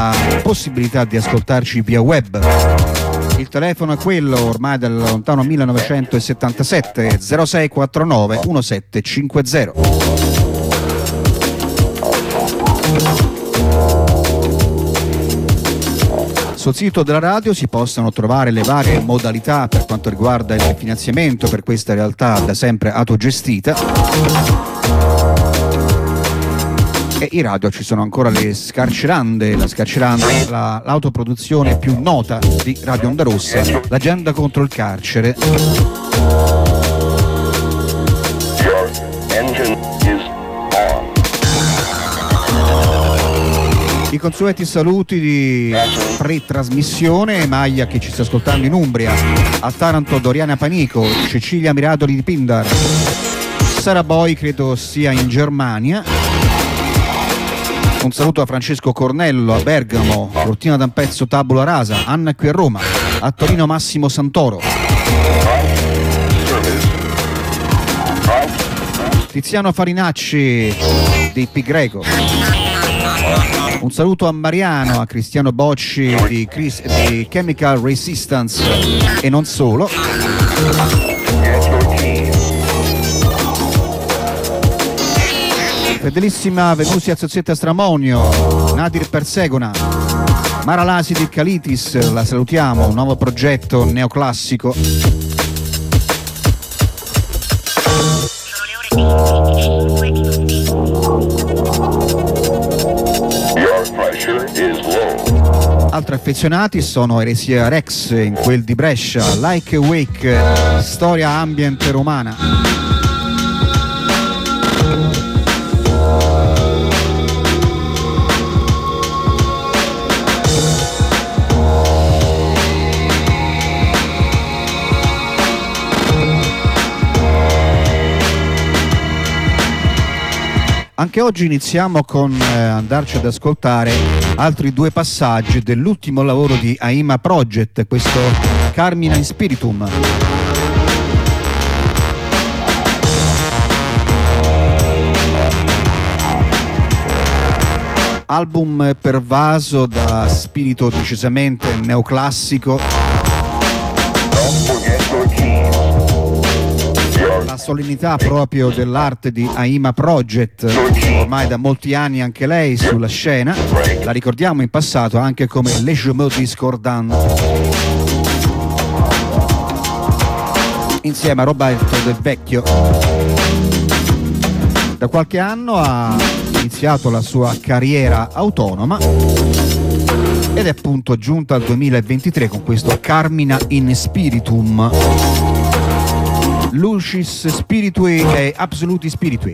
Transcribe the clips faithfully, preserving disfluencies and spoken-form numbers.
possibilità di ascoltarci via web. Il telefono è quello ormai del lontano millenovecentosettantasette, zero sei quarantanove diciassette cinquanta. Sul sito della radio si possono trovare le varie modalità per quanto riguarda il finanziamento per questa realtà da sempre autogestita. E in radio ci sono ancora le Scarcerande, la Scarcerande, la, l'autoproduzione più nota di Radio Onda Rossa, l'agenda contro il carcere. I consueti saluti di pre-trasmissione, Maglia che ci sta ascoltando in Umbria, a Taranto Doriana Panico, Cecilia Miradoli di Pindar, Sara Boy credo sia in Germania. Un saluto a Francesco Cornello a Bergamo, Cortina d'Ampezzo Tabula Rasa, Anna qui a Roma, a Torino Massimo Santoro, Tiziano Farinacci di Pi Greco. Un saluto a Mariano, a Cristiano Bocci di, Chris, di Chemical Resistance e non solo. Fedelissima Venusia Zozzetta Stramonio, Nadir Persegona, Mara Lasi di Calitis, la salutiamo, un nuovo progetto neoclassico. Altri affezionati sono Eresia Rex in quel di Brescia, Like Awake, storia ambient romana. Anche oggi iniziamo con eh, andarci ad ascoltare altri due passaggi dell'ultimo lavoro di Aima Project, questo Carmina in Spiritum. Album pervaso da spirito decisamente neoclassico. La solennità proprio dell'arte di Aima Project, ormai da molti anni anche lei sulla scena, la ricordiamo in passato anche come Les Jumeaux Discordants, insieme a Roberto Del Vecchio. Da qualche anno ha iniziato la sua carriera autonoma ed è appunto giunta al duemilaventitré con questo Carmina in Spiritum. Lucis Spiritui e Absoluti Spiritui.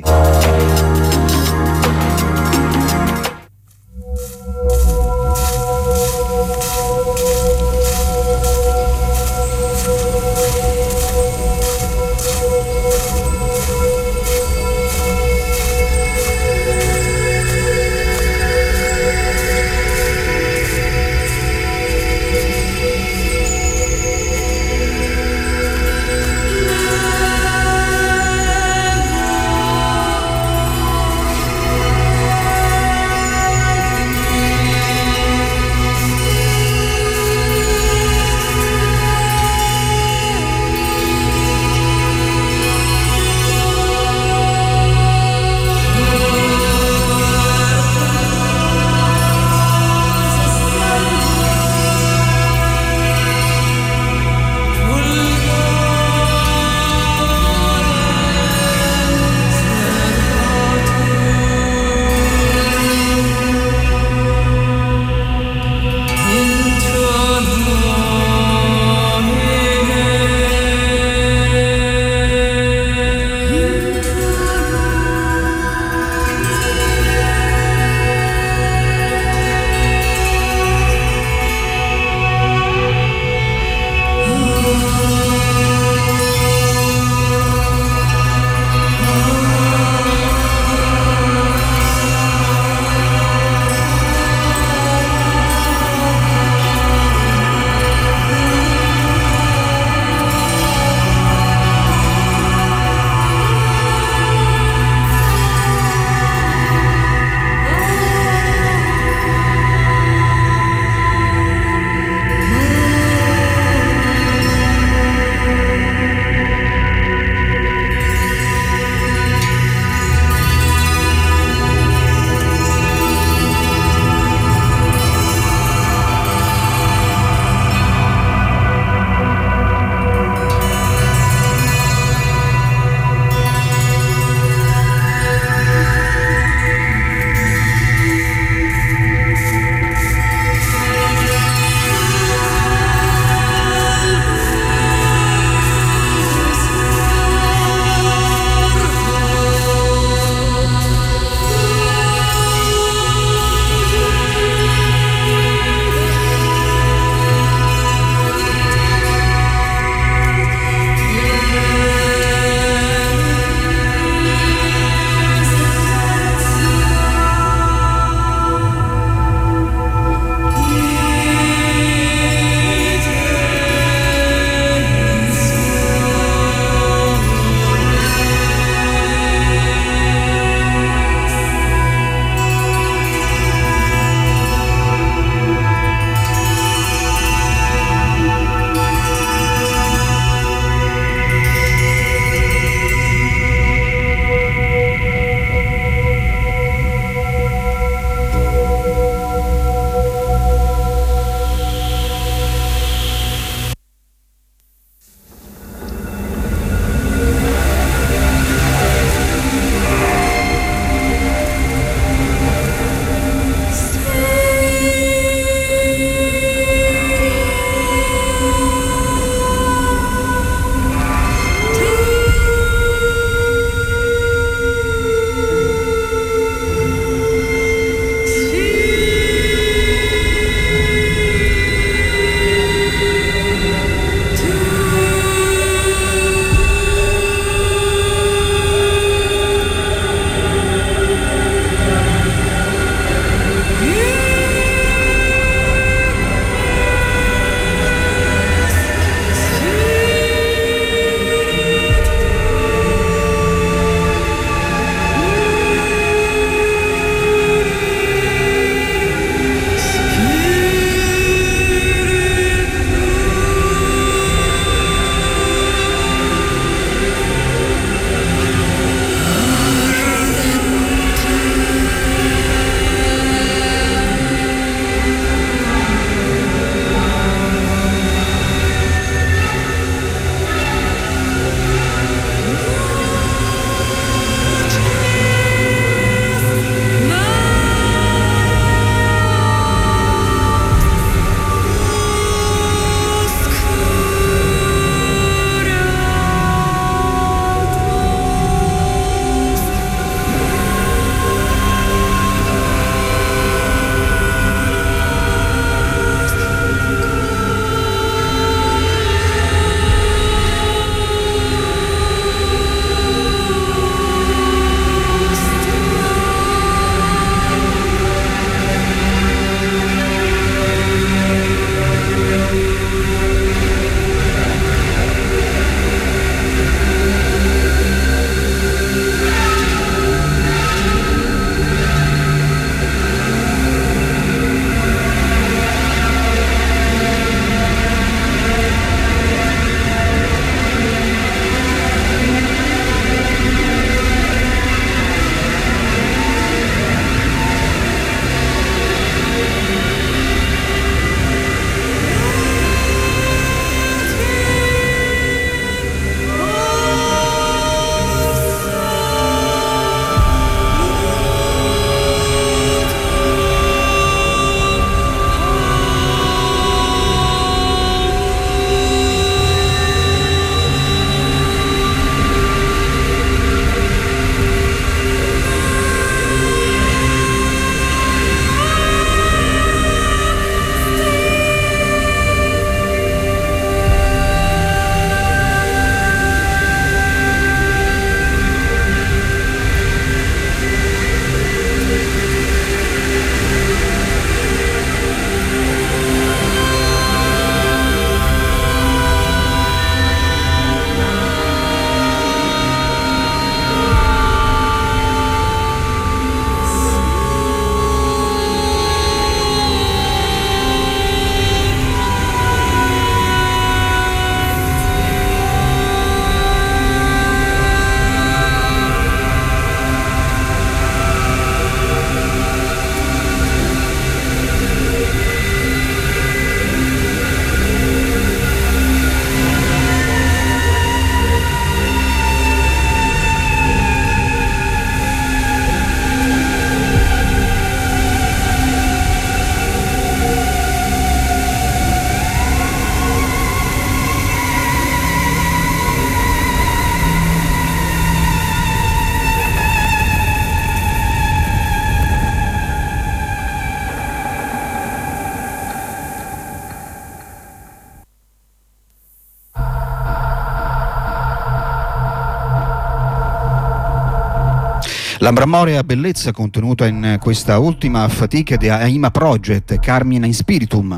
L'ambramorea bellezza contenuta in questa ultima fatica di Aima Project, Carmina in Spiritum.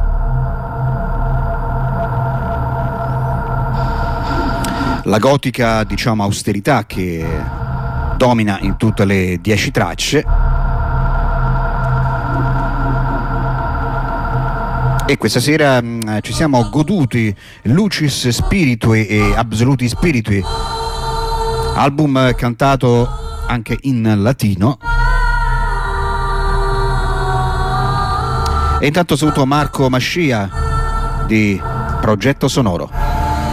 La gotica, diciamo, austerità che domina in tutte le dieci tracce. E questa sera mh, ci siamo goduti Lucis Spiritui e Absoluti Spiritui, album cantato anche in latino. E intanto saluto Marco Mascia di Progetto Sonoro.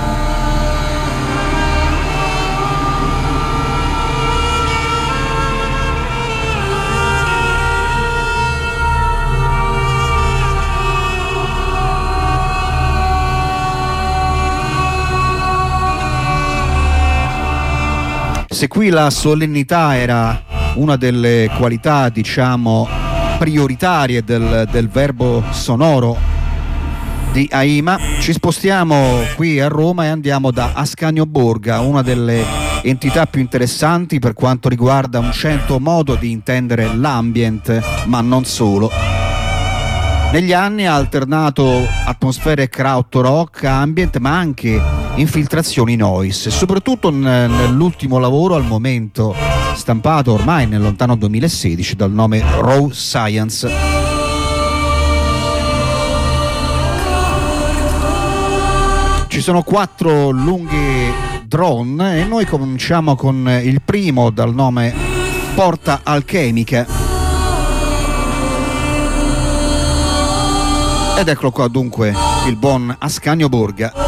Se qui la solennità era una delle qualità, diciamo, prioritarie del, del verbo sonoro di Aima, ci spostiamo qui a Roma e andiamo da Ascanio Borga, una delle entità più interessanti per quanto riguarda un certo modo di intendere l'ambient, ma non solo. Negli anni ha alternato atmosfere krautrock, ambient, ma anche infiltrazioni noise, soprattutto nell'ultimo lavoro al momento stampato ormai nel lontano duemilasedici dal nome Raw Science. Ci sono quattro lunghi drone e noi cominciamo con il primo dal nome Porta Alchemica. Ed eccolo qua dunque il buon Ascanio Borga.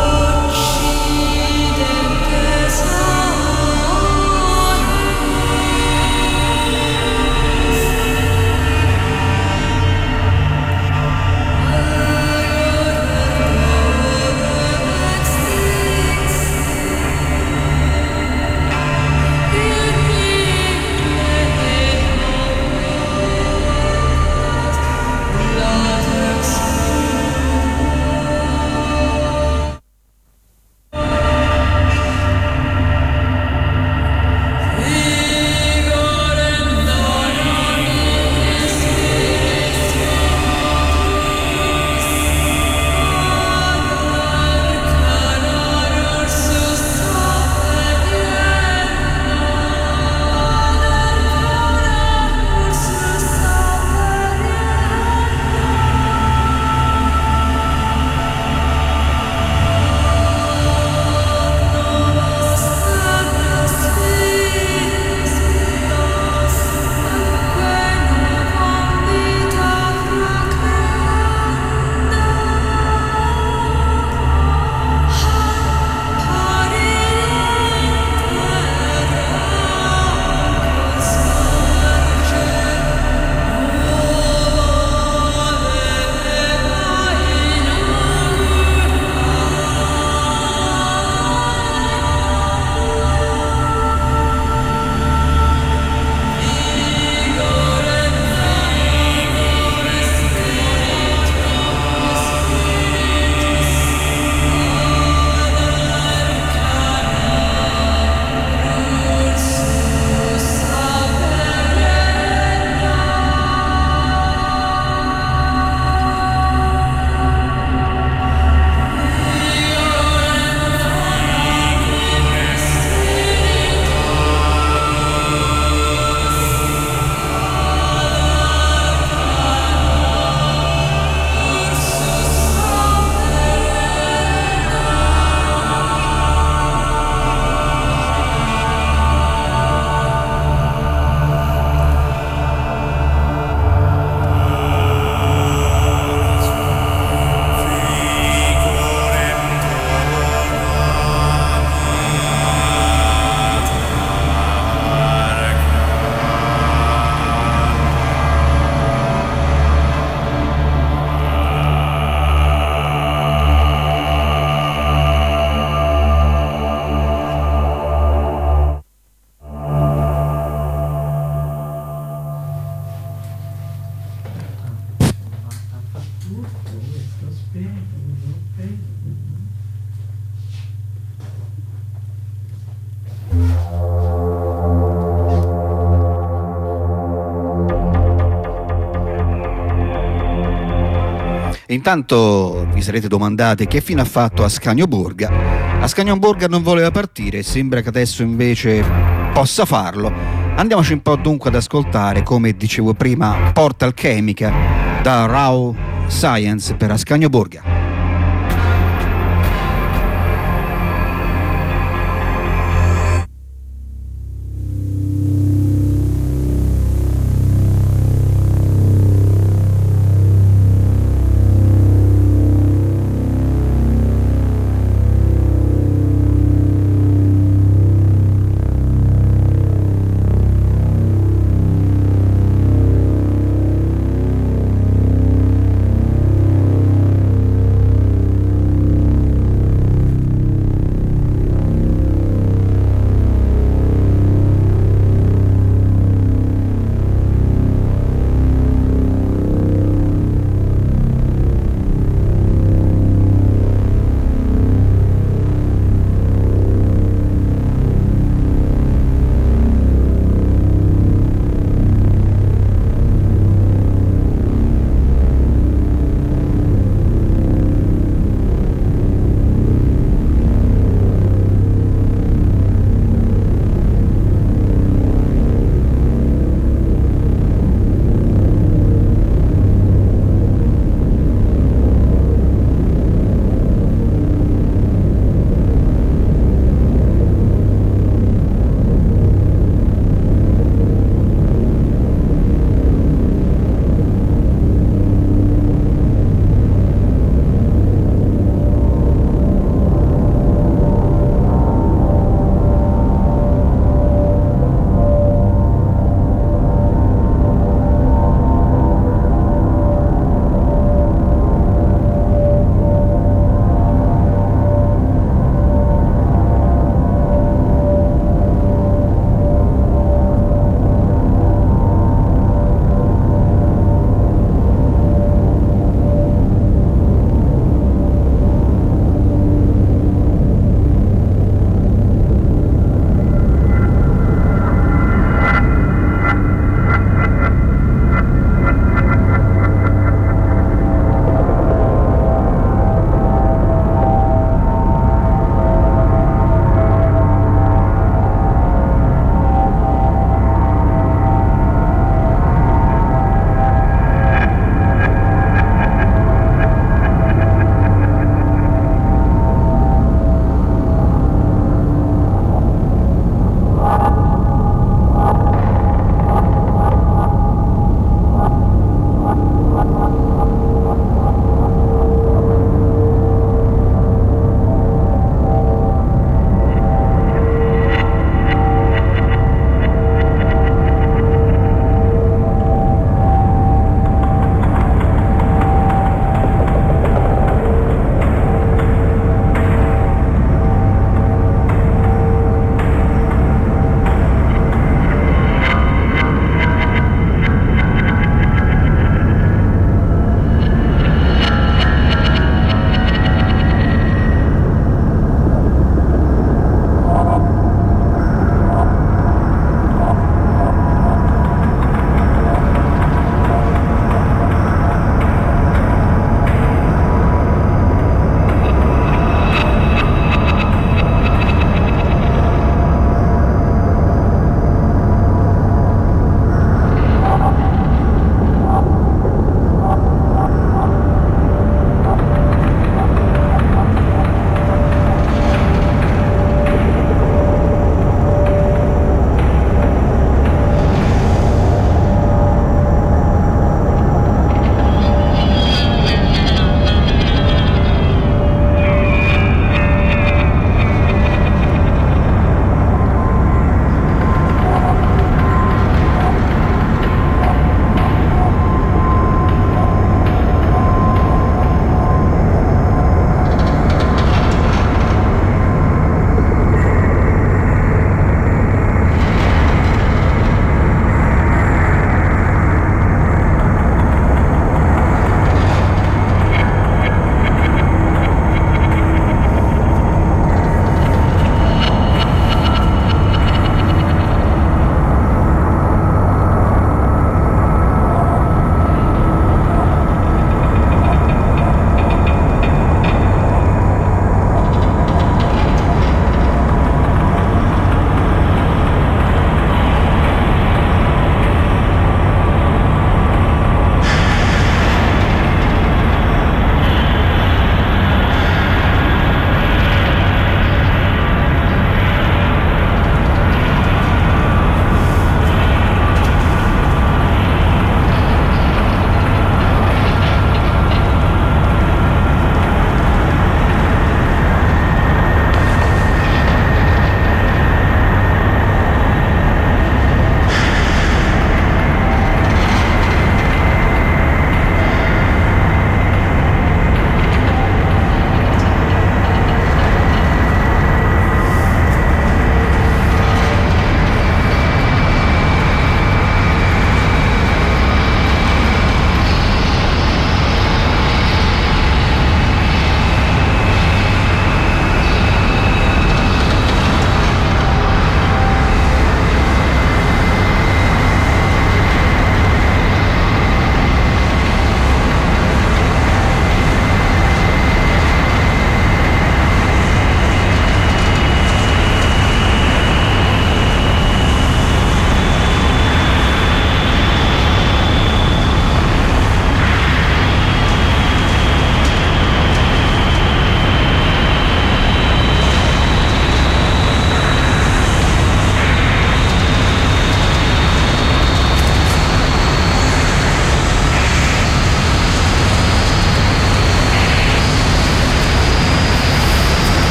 Intanto vi sarete domandati che fine ha fatto Ascanio Borga. Ascanio Borga non voleva partire e sembra che adesso invece possa farlo. Andiamoci un po' dunque ad ascoltare, come dicevo prima, Portal Chemica da Raw Science per Ascanio Borga.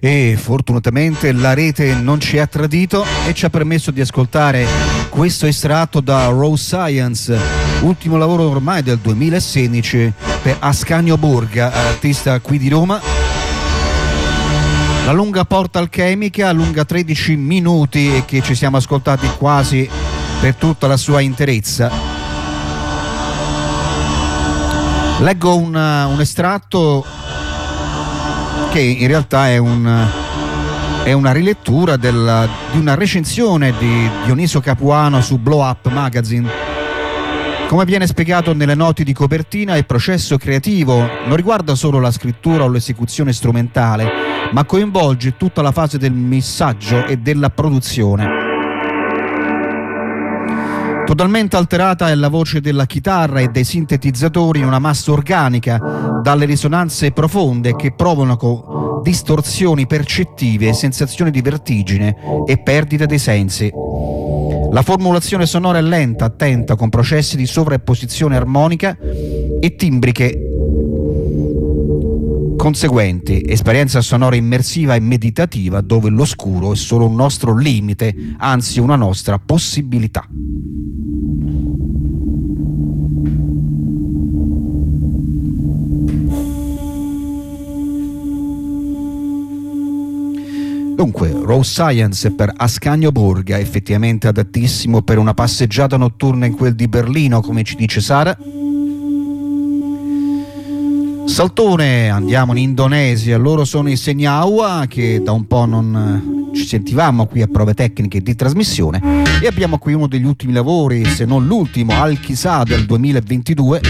e fortunatamente la rete non ci ha tradito e ci ha permesso di ascoltare questo estratto da Raw Science, ultimo lavoro ormai del duemilasedici per Ascanio Borga, artista qui di Roma. La lunga porta alchemica, lunga tredici minuti e che ci siamo ascoltati quasi per tutta la sua interezza. Leggo un, un estratto che in realtà è, un, è una rilettura del, di una recensione di Dioniso Capuano su Blow Up Magazine. Come viene spiegato nelle note di copertina, il processo creativo non riguarda solo la scrittura o l'esecuzione strumentale, ma coinvolge tutta la fase del missaggio e della produzione. Totalmente alterata è la voce della chitarra e dei sintetizzatori in una massa organica, dalle risonanze profonde che provocano distorsioni percettive e sensazioni di vertigine e perdita dei sensi. La formulazione sonora è lenta, attenta, con processi di sovrapposizione armonica e timbriche conseguenti, esperienza sonora immersiva e meditativa dove l'oscuro è solo un nostro limite, anzi una nostra possibilità. Dunque, Raw Science per Ascanio Borga, effettivamente adattissimo per una passeggiata notturna in quel di Berlino, come ci dice Sara. Saltone, andiamo in Indonesia, loro sono i Senyawa, che da un po' non ci sentivamo qui a prove tecniche di trasmissione, e abbiamo qui uno degli ultimi lavori, se non l'ultimo, Al-Kisa del duemilaventidue.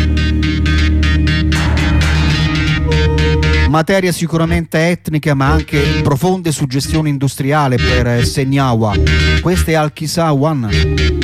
Materia sicuramente etnica ma anche profonde suggestioni industriali per Senyawa. Questa è Al-Kisa One.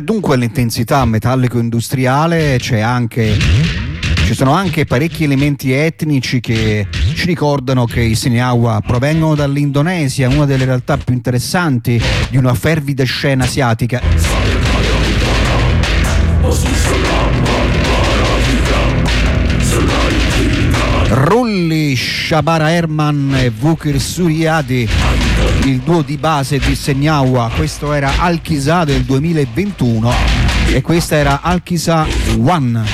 dunque l'intensità metallico-industriale, c'è anche, ci sono anche parecchi elementi etnici che ci ricordano che i Senyawa provengono dall'Indonesia, una delle realtà più interessanti di una fervida scena asiatica. Rulli, Shabara Herman e Vukir Suriadi, il duo di base di Senyawa. Questo era Al-Kisa del duemilaventuno e questa era Al-Kisa One.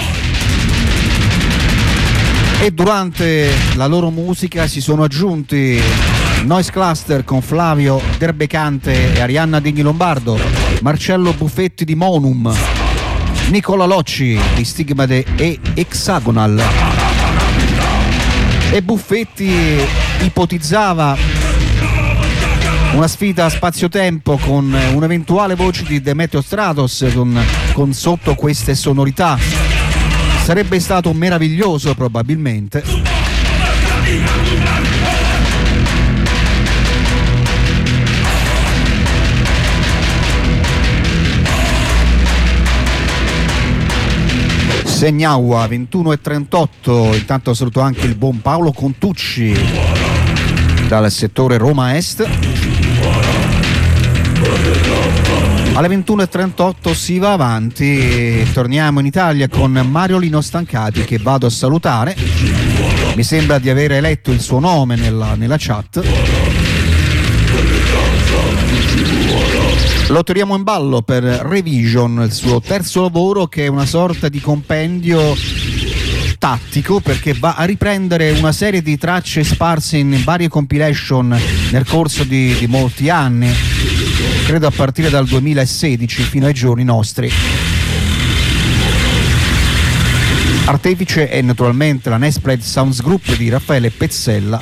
E durante la loro musica si sono aggiunti Noise Cluster con Flavio Derbecante e Arianna Degni Lombardo, Marcello Buffetti di Monum, Nicola Locci di Stigmate e Hexagonal. E Buffetti ipotizzava una sfida a spazio-tempo con un'eventuale voce di Demetrio Stratos con, con sotto queste sonorità. Sarebbe stato meraviglioso probabilmente. Senyawa ventuno e trentotto. Intanto saluto anche il buon Paolo Contucci dal settore Roma Est. Alle ventuno e trentotto si va avanti e torniamo in Italia con Mario Lino Stancati, che vado a salutare. Mi sembra di aver letto il suo nome nella, nella chat. Lo tiriamo in ballo per Revision, il suo terzo lavoro, che è una sorta di compendio tattico, perché va a riprendere una serie di tracce sparse in varie compilation nel corso di, di molti anni, credo a partire dal duemilasedici fino ai giorni nostri. Artefice è naturalmente la Nespread Sounds Group di Raffaele Pezzella.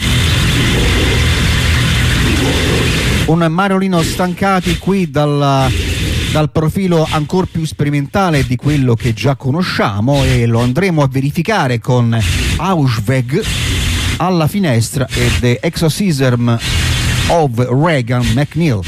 Un Mario Lino Stancati qui dal, dal profilo ancora più sperimentale di quello che già conosciamo, e lo andremo a verificare con Auschweg alla finestra e The Exorcism of Regan McNeil.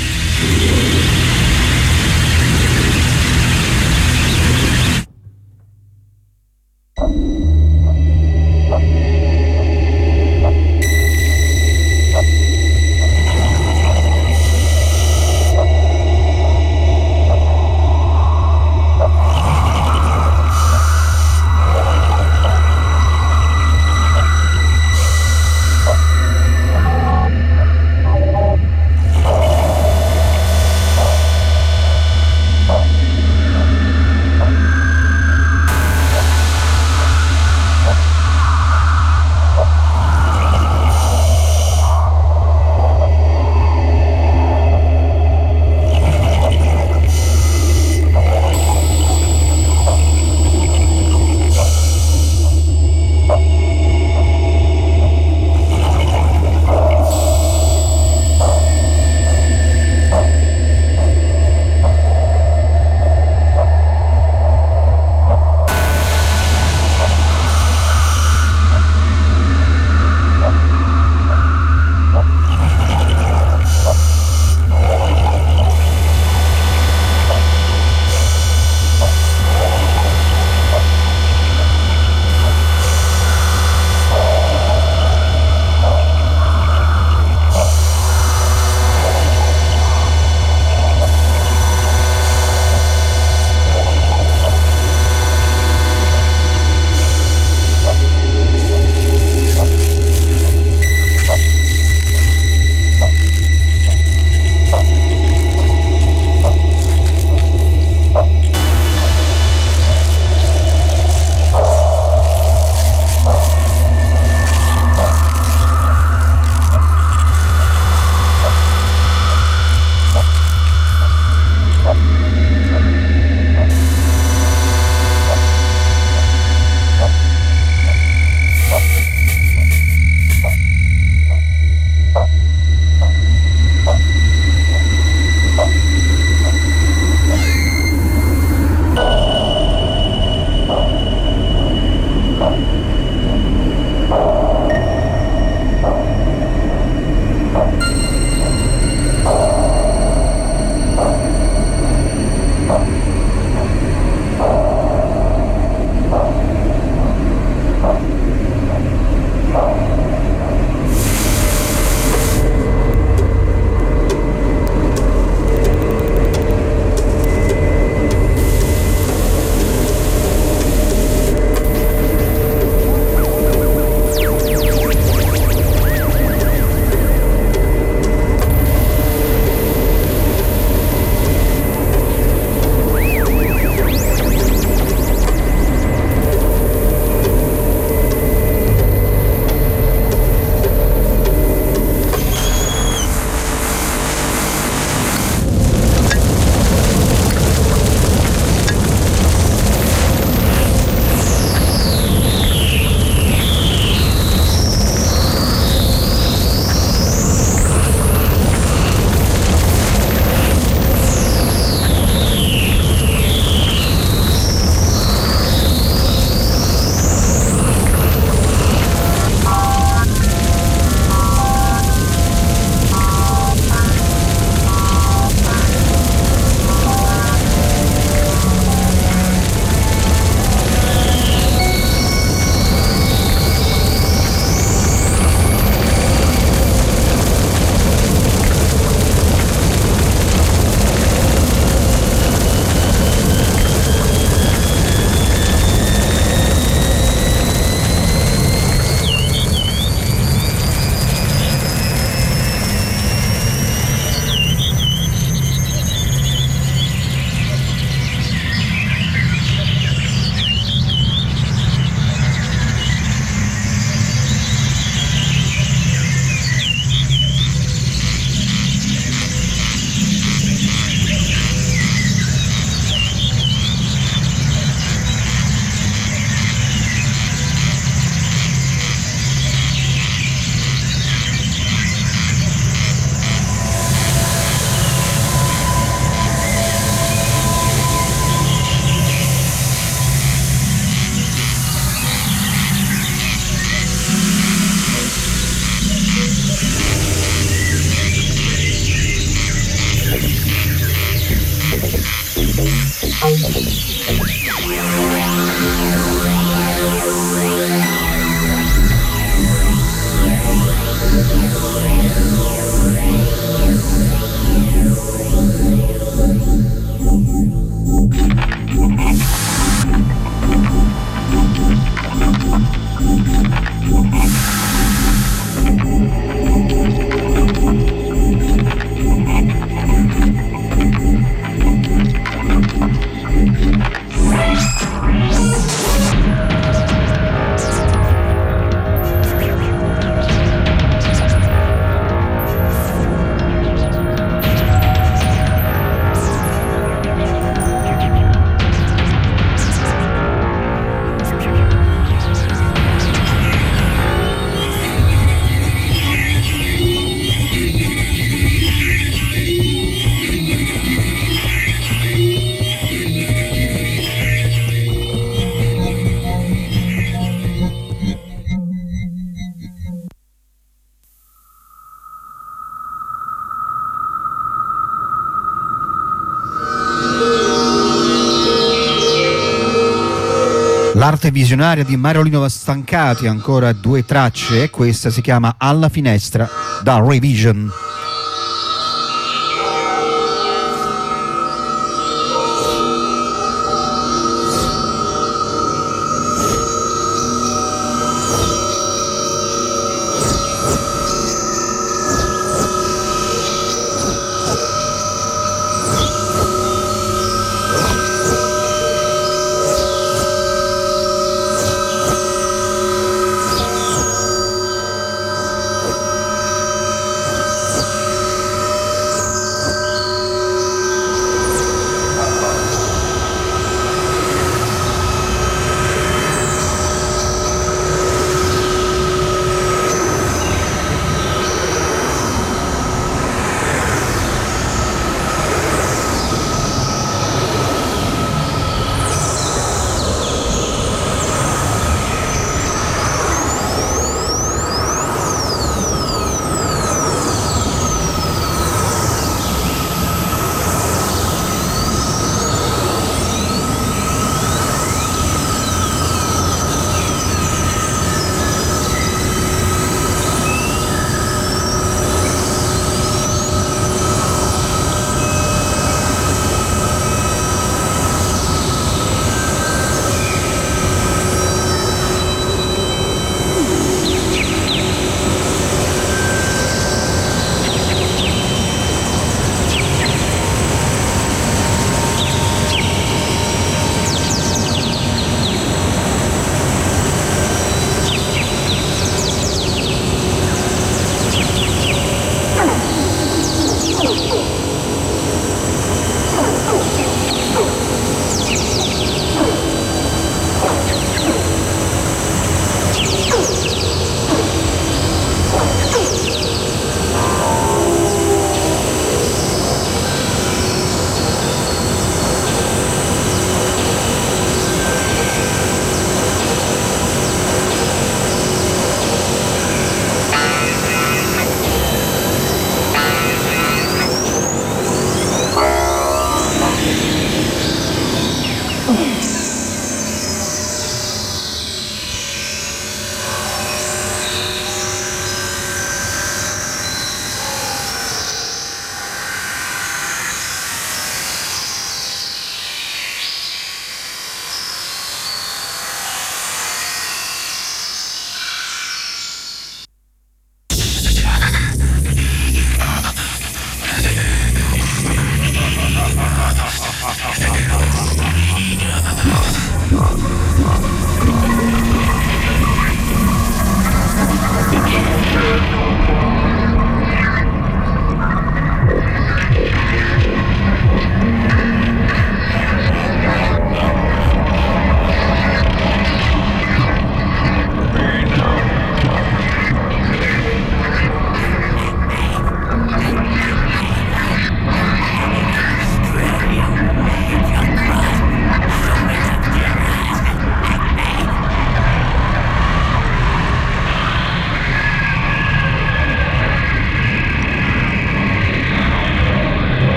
L'arte visionaria di Mario Stancati, ancora due tracce, e questa si chiama Alla finestra da Revision.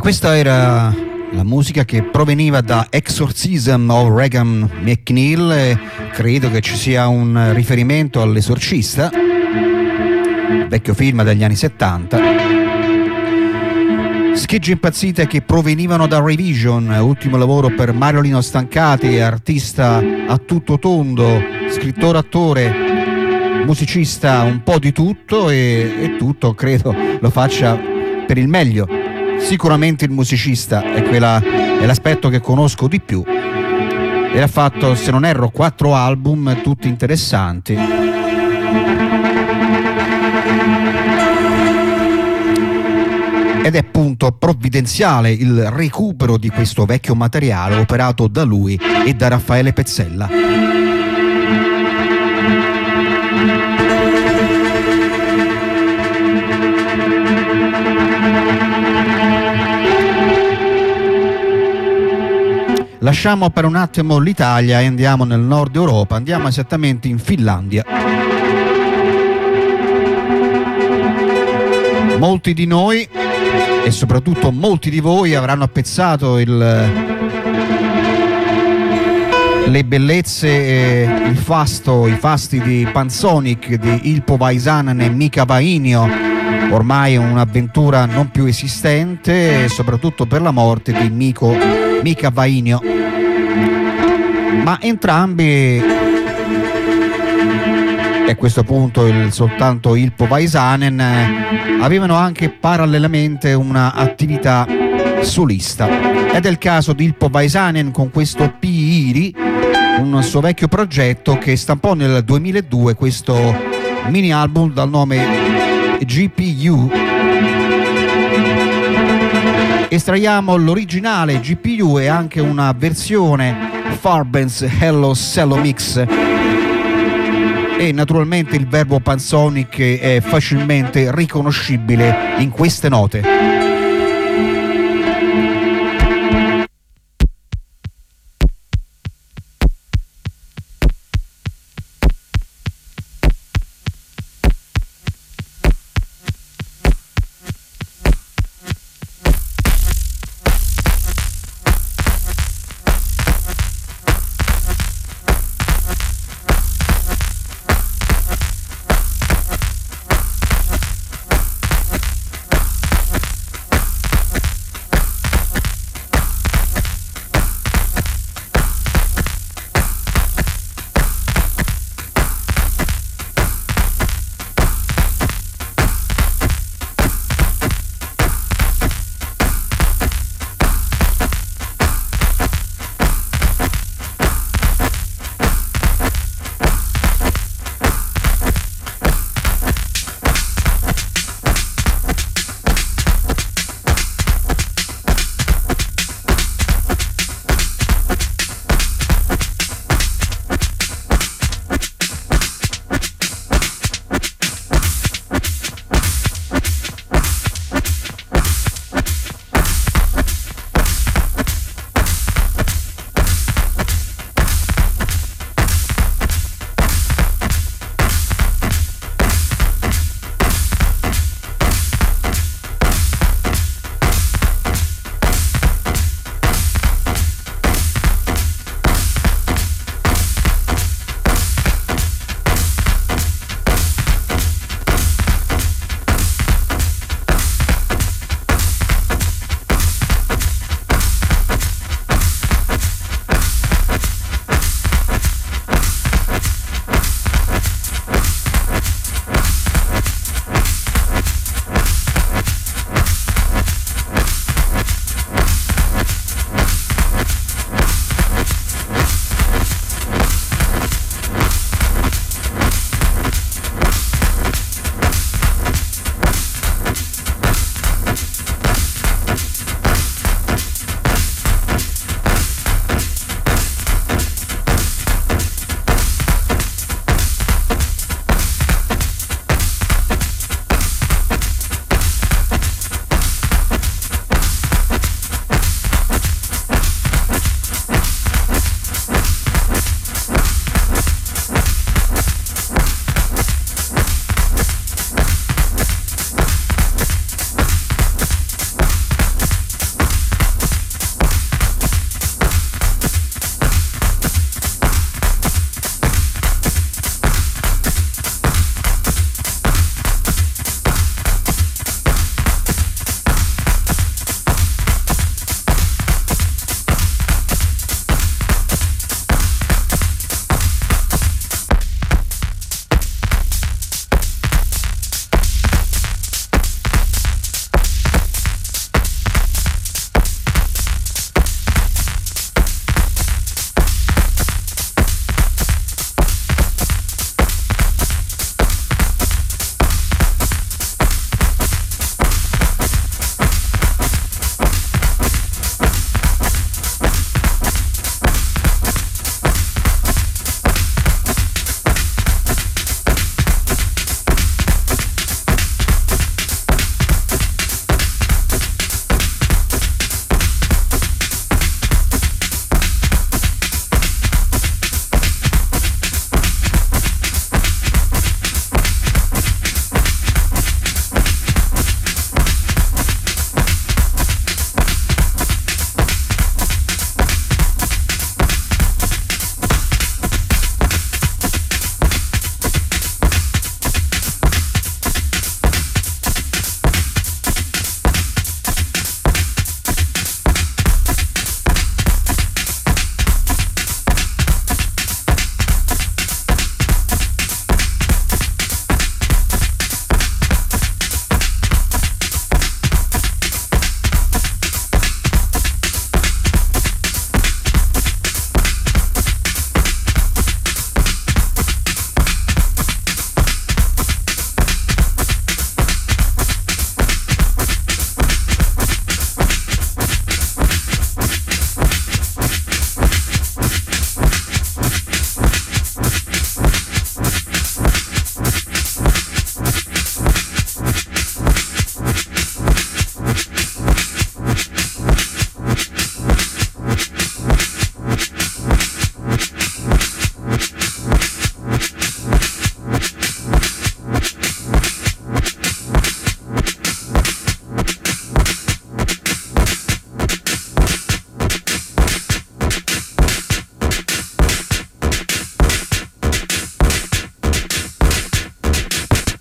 Questa era la musica che proveniva da Exorcism of Regan McNeil, e credo che ci sia un riferimento all'Esorcista, vecchio film degli anni settanta. Schegge impazzite che provenivano da Revision, ultimo lavoro per Mario Lino Stancati, artista a tutto tondo, scrittore, attore, musicista, un po' di tutto, e, e tutto credo lo faccia per il meglio. Sicuramente il musicista è, quella, è l'aspetto che conosco di più, e ha fatto, se non erro, quattro album tutti interessanti. Ed è appunto provvidenziale il recupero di questo vecchio materiale operato da lui e da Raffaele Pezzella. Lasciamo per un attimo l'Italia e andiamo nel nord Europa, andiamo esattamente in Finlandia. Molti di noi e soprattutto molti di voi avranno apprezzato il, le bellezze e il fasto, i fasti di Pansonic, di Ilpo Väisänen e Mika Vainio, ormai un'avventura non più esistente, e soprattutto per la morte di Miko, Mika Vainio. Ma entrambi, e a questo punto il, soltanto Ilpo Väisänen, avevano anche parallelamente una attività solista, ed è il caso di Ilpo Väisänen con questo Piiri, un suo vecchio progetto che stampò nel duemiladue questo mini album dal nome G P U. Estraiamo l'originale G P U e anche una versione Farben's Hello Cello Mix, e naturalmente il verbo Pansonic è facilmente riconoscibile in queste note.